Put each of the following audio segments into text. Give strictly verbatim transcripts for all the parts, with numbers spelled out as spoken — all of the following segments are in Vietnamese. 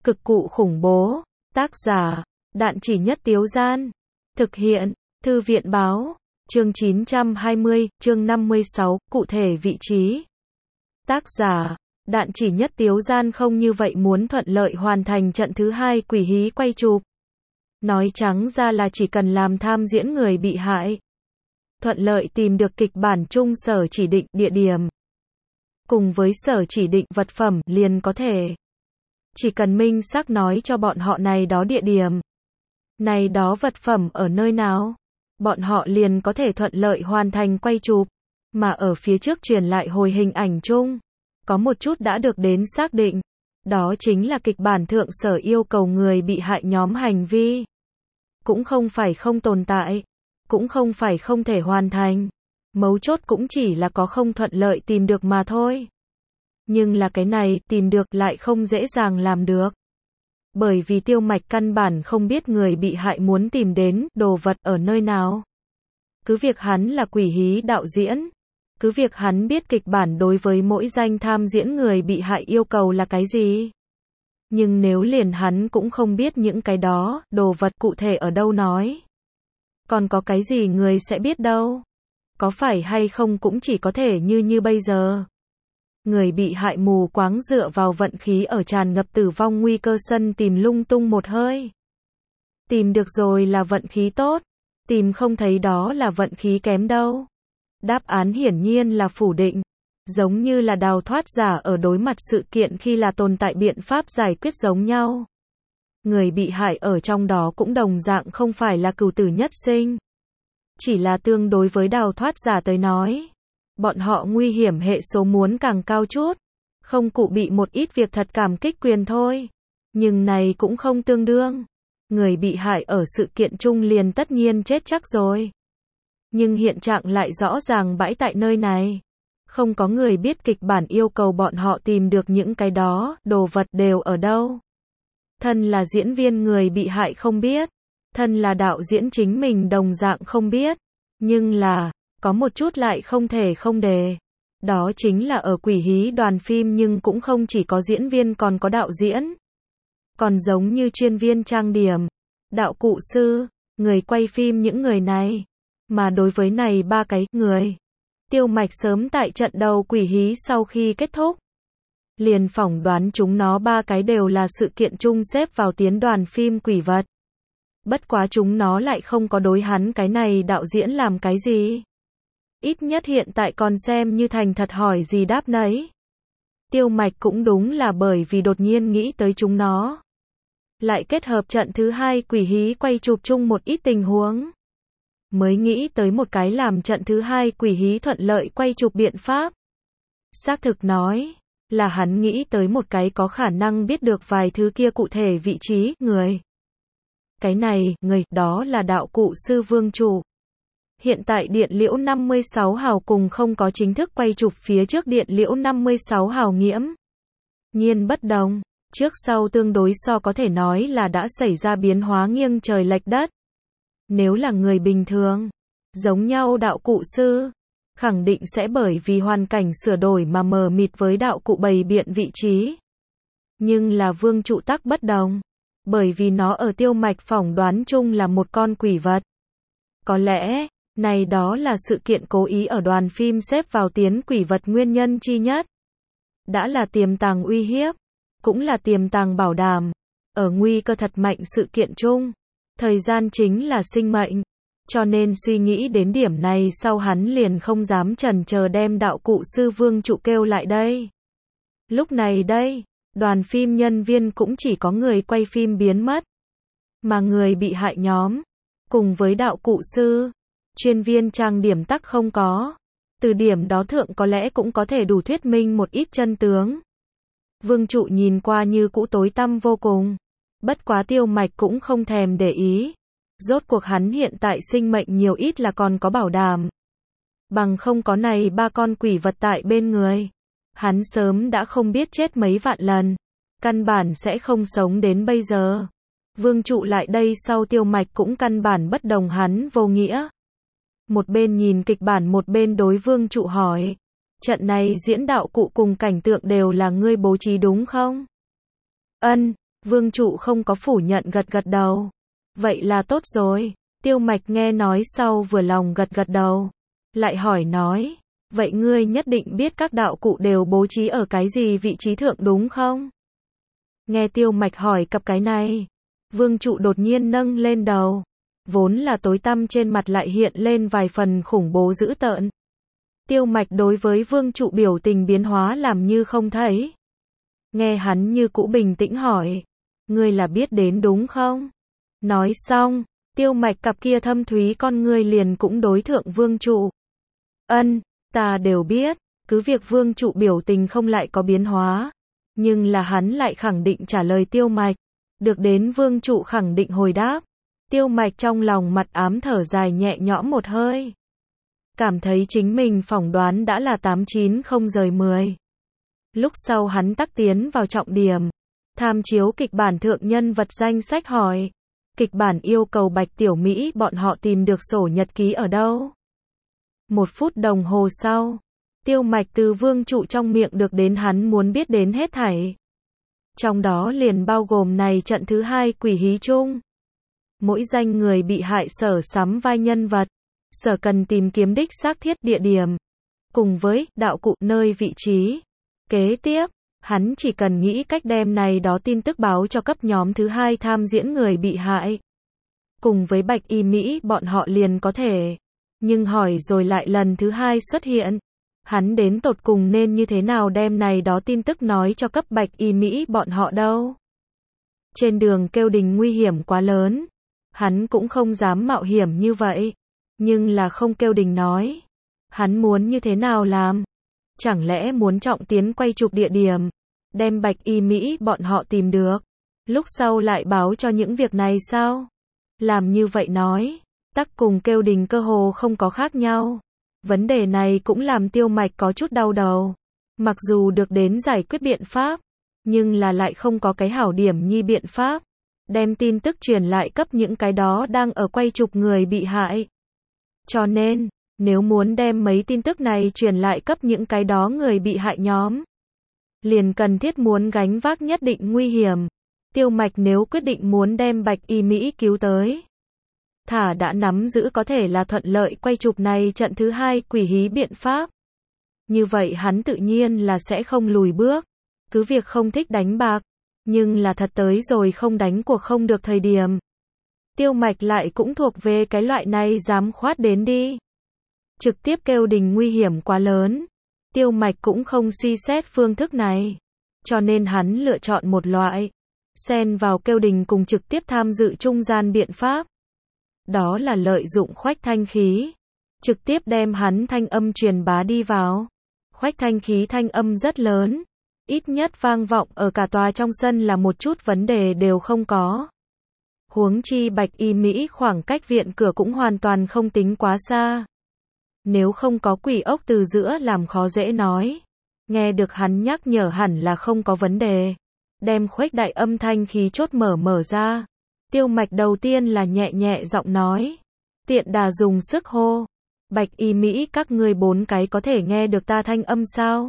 Cực cụ khủng bố. Tác giả, Đạn Chỉ Nhất Tiếu Gian. Thực hiện, Thư viện Báo. Chương chín trăm hai mươi, chương năm mươi sáu, cụ thể vị trí. Tác giả, Đạn Chỉ Nhất Tiếu Gian không như vậy muốn thuận lợi hoàn thành trận thứ hai quỷ hí quay chụp. Nói trắng ra là chỉ cần làm tham diễn người bị hại. Thuận lợi tìm được kịch bản chung sở chỉ định địa điểm. Cùng với sở chỉ định vật phẩm liền có thể. Chỉ cần minh xác nói cho bọn họ này đó địa điểm. Này đó vật phẩm ở nơi nào. Bọn họ liền có thể thuận lợi hoàn thành quay chụp. Mà ở phía trước truyền lại hồi hình ảnh chung. Có một chút đã được đến xác định. Đó chính là kịch bản thượng sở yêu cầu người bị hại nhóm hành vi. Cũng không phải không tồn tại. Cũng không phải không thể hoàn thành. Mấu chốt cũng chỉ là có không thuận lợi tìm được mà thôi. Nhưng là cái này tìm được lại không dễ dàng làm được. Bởi vì Tiêu Mạch căn bản không biết người bị hại muốn tìm đến đồ vật ở nơi nào. Cứ việc hắn là quỷ hí đạo diễn. Cứ việc hắn biết kịch bản đối với mỗi danh tham diễn người bị hại yêu cầu là cái gì. Nhưng nếu liền hắn cũng không biết những cái đó, đồ vật cụ thể ở đâu nói. Còn có cái gì người sẽ biết đâu. Có phải hay không cũng chỉ có thể như như bây giờ. Người bị hại mù quáng dựa vào vận khí ở tràn ngập tử vong nguy cơ sân tìm lung tung một hơi. Tìm được rồi là vận khí tốt. Tìm không thấy đó là vận khí kém đâu. Đáp án hiển nhiên là phủ định. Giống như là đào thoát giả ở đối mặt sự kiện khi là tồn tại biện pháp giải quyết giống nhau. Người bị hại ở trong đó cũng đồng dạng không phải là cửu tử nhất sinh. Chỉ là tương đối với đào thoát giả tới nói. Bọn họ nguy hiểm hệ số muốn càng cao chút. Không cụ bị một ít việc thật cảm kích quyền thôi. Nhưng này cũng không tương đương. Người bị hại ở sự kiện chung liền tất nhiên chết chắc rồi. Nhưng hiện trạng lại rõ ràng bãi tại nơi này. Không có người biết kịch bản yêu cầu bọn họ tìm được những cái đó, đồ vật đều ở đâu. Thân là diễn viên người bị hại không biết. Thân là đạo diễn chính mình đồng dạng không biết. Nhưng là, có một chút lại không thể không đề. Đó chính là ở quỷ hí đoàn phim nhưng cũng không chỉ có diễn viên còn có đạo diễn. Còn giống như chuyên viên trang điểm, đạo cụ sư, người quay phim những người này. Mà đối với này ba cái người. Tiêu Mạch sớm tại trận đầu quỷ hí sau khi kết thúc. Liền phỏng đoán chúng nó ba cái đều là sự kiện chung xếp vào tiến đoàn phim quỷ vật. Bất quá chúng nó lại không có đối hắn cái này đạo diễn làm cái gì. Ít nhất hiện tại còn xem như thành thật hỏi gì đáp nấy. Tiêu Mạch cũng đúng là bởi vì đột nhiên nghĩ tới chúng nó. Lại kết hợp trận thứ hai quỷ hí quay chụp chung một ít tình huống. Mới nghĩ tới một cái làm trận thứ hai quỷ hí thuận lợi quay chụp biện pháp. Xác thực nói, là hắn nghĩ tới một cái có khả năng biết được vài thứ kia cụ thể vị trí, người. Cái này, người, đó là đạo cụ sư Vương Trụ. Hiện tại Điện Liễu năm mươi sáu hào cùng không có chính thức quay chụp phía trước Điện Liễu năm mươi sáu hào nghiễm. Nhiên bất đồng, trước sau tương đối so có thể nói là đã xảy ra biến hóa nghiêng trời lệch đất. Nếu là người bình thường, giống nhau đạo cụ sư, khẳng định sẽ bởi vì hoàn cảnh sửa đổi mà mờ mịt với đạo cụ bày biện vị trí. Nhưng là Vương Trụ tắc bất đồng, bởi vì nó ở Tiêu Mạch phỏng đoán chung là một con quỷ vật. Có lẽ, này đó là sự kiện cố ý ở đoàn phim xếp vào tiến quỷ vật nguyên nhân chi nhất. Đã là tiềm tàng uy hiếp, cũng là tiềm tàng bảo đảm, ở nguy cơ thật mạnh sự kiện chung. Thời gian chính là sinh mệnh, cho nên suy nghĩ đến điểm này sau hắn liền không dám chần chờ đem đạo cụ sư Vương Trụ kêu lại đây. Lúc này đây, đoàn phim nhân viên cũng chỉ có người quay phim biến mất, mà người bị hại nhóm, cùng với đạo cụ sư, chuyên viên trang điểm tắc không có. Từ điểm đó thượng có lẽ cũng có thể đủ thuyết minh một ít chân tướng. Vương Trụ nhìn qua như cũ tối tăm vô cùng. Bất quá Tiêu Mạch cũng không thèm để ý. Rốt cuộc hắn hiện tại sinh mệnh nhiều ít là còn có bảo đảm. Bằng không có này ba con quỷ vật tại bên người. Hắn sớm đã không biết chết mấy vạn lần. Căn bản sẽ không sống đến bây giờ. Vương Trụ lại đây sau Tiêu Mạch cũng căn bản bất đồng hắn vô nghĩa. Một bên nhìn kịch bản một bên đối Vương Trụ hỏi. Trận này diễn đạo cụ cùng cảnh tượng đều là ngươi bố trí đúng không? Ân. Vương trụ không có phủ nhận, gật gật đầu. Vậy là tốt rồi. Tiêu Mạch nghe nói sau vừa lòng gật gật đầu. Lại hỏi nói, vậy ngươi nhất định biết các đạo cụ đều bố trí ở cái gì vị trí thượng đúng không? Nghe Tiêu Mạch hỏi cặp cái này, Vương trụ đột nhiên nâng lên đầu. Vốn là tối tăm trên mặt lại hiện lên vài phần khủng bố dữ tợn. Tiêu Mạch đối với Vương trụ biểu tình biến hóa làm như không thấy. Nghe hắn như cũ bình tĩnh hỏi, ngươi là biết đến đúng không? Nói xong, Tiêu Mạch cặp kia thâm thúy con ngươi liền cũng đối thượng Vương trụ. Ân, ta đều biết, cứ việc Vương trụ biểu tình không lại có biến hóa. Nhưng là hắn lại khẳng định trả lời Tiêu Mạch. Được đến Vương trụ khẳng định hồi đáp. Tiêu Mạch trong lòng mặt ám thở dài nhẹ nhõm một hơi. Cảm thấy chính mình phỏng đoán đã là tám chín không rời mười. Lúc sau hắn tắc tiến vào trọng điểm. Tham chiếu kịch bản thượng nhân vật danh sách hỏi. Kịch bản yêu cầu Bạch Tiểu Mỹ bọn họ tìm được sổ nhật ký ở đâu. Một phút đồng hồ sau, Tiêu Mạch từ Vương trụ trong miệng được đến hắn muốn biết đến hết thảy. Trong đó liền bao gồm này trận thứ hai quỷ hí chung. Mỗi danh người bị hại sở sắm vai nhân vật, sở cần tìm kiếm đích xác thiết địa điểm, cùng với đạo cụ nơi vị trí. Kế tiếp, hắn chỉ cần nghĩ cách đem này đó tin tức báo cho cấp nhóm thứ hai tham diễn người bị hại. Cùng với Bạch Y Mỹ bọn họ liền có thể. Nhưng hỏi rồi lại lần thứ hai xuất hiện. Hắn đến tột cùng nên như thế nào đem này đó tin tức nói cho cấp Bạch Y Mỹ bọn họ đâu. Trên đường kêu đình nguy hiểm quá lớn. Hắn cũng không dám mạo hiểm như vậy. Nhưng là không kêu đình nói. Hắn muốn như thế nào làm? Chẳng lẽ muốn trọng tiến quay chụp địa điểm, đem Bạch Y Mỹ bọn họ tìm được, lúc sau lại báo cho những việc này sao? Làm như vậy nói, tắc cùng kêu đình cơ hồ không có khác nhau. Vấn đề này cũng làm Tiêu Mạch có chút đau đầu. Mặc dù được đến giải quyết biện pháp, nhưng là lại không có cái hảo điểm nhi biện pháp. Đem tin tức truyền lại cấp những cái đó đang ở quay chụp người bị hại. Cho nên, nếu muốn đem mấy tin tức này truyền lại cấp những cái đó người bị hại nhóm, liền cần thiết muốn gánh vác nhất định nguy hiểm. Tiêu Mạch nếu quyết định muốn đem Bạch Y Mỹ cứu tới, thả đã nắm giữ có thể là thuận lợi quay chụp này trận thứ hai quỷ hí biện pháp. Như vậy hắn tự nhiên là sẽ không lùi bước. Cứ việc không thích đánh bạc, nhưng là thật tới rồi không đánh cuộc không được thời điểm. Tiêu Mạch lại cũng thuộc về cái loại này dám khoát đến đi. Trực tiếp kêu đình nguy hiểm quá lớn. Tiêu Mạch cũng không suy xét phương thức này. Cho nên hắn lựa chọn một loại xen vào kêu đình cùng trực tiếp tham dự trung gian biện pháp. Đó là lợi dụng khoách thanh khí. Trực tiếp đem hắn thanh âm truyền bá đi vào. Khoách thanh khí thanh âm rất lớn. Ít nhất vang vọng ở cả tòa trong sân là một chút vấn đề đều không có. Huống chi Bạch Y Mỹ khoảng cách viện cửa cũng hoàn toàn không tính quá xa. Nếu không có quỷ ốc từ giữa làm khó dễ nói. Nghe được hắn nhắc nhở hẳn là không có vấn đề. Đem khuếch đại âm thanh khí chốt mở mở ra. Tiêu Mạch đầu tiên là nhẹ nhẹ giọng nói. Tiện đà dùng sức hô. Bạch Y Mỹ các ngươi bốn cái có thể nghe được ta thanh âm sao?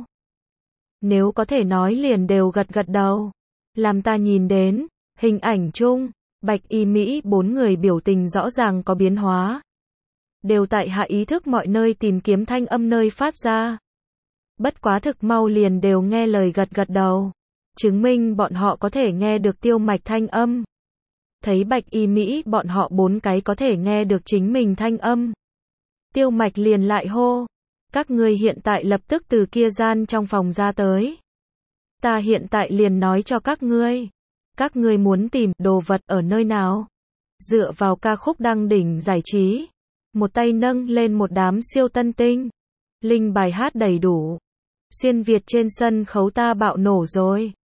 Nếu có thể nói liền đều gật gật đầu. Làm ta nhìn đến, hình ảnh chung, Bạch Y Mỹ bốn người biểu tình rõ ràng có biến hóa. Đều tại hạ ý thức mọi nơi tìm kiếm thanh âm nơi phát ra. Bất quá thực mau liền đều nghe lời gật gật đầu. Chứng minh bọn họ có thể nghe được Tiêu Mạch thanh âm. Thấy Bạch Y Mỹ bọn họ bốn cái có thể nghe được chính mình thanh âm. Tiêu Mạch liền lại hô. Các ngươi hiện tại lập tức từ kia gian trong phòng ra tới. Ta hiện tại liền nói cho các ngươi. Các ngươi muốn tìm đồ vật ở nơi nào? Dựa vào ca khúc đăng đỉnh giải trí. Một tay nâng lên một đám siêu tân tinh. Linh bài hát đầy đủ. Xuyên Việt trên sân khấu ta bạo nổ rồi.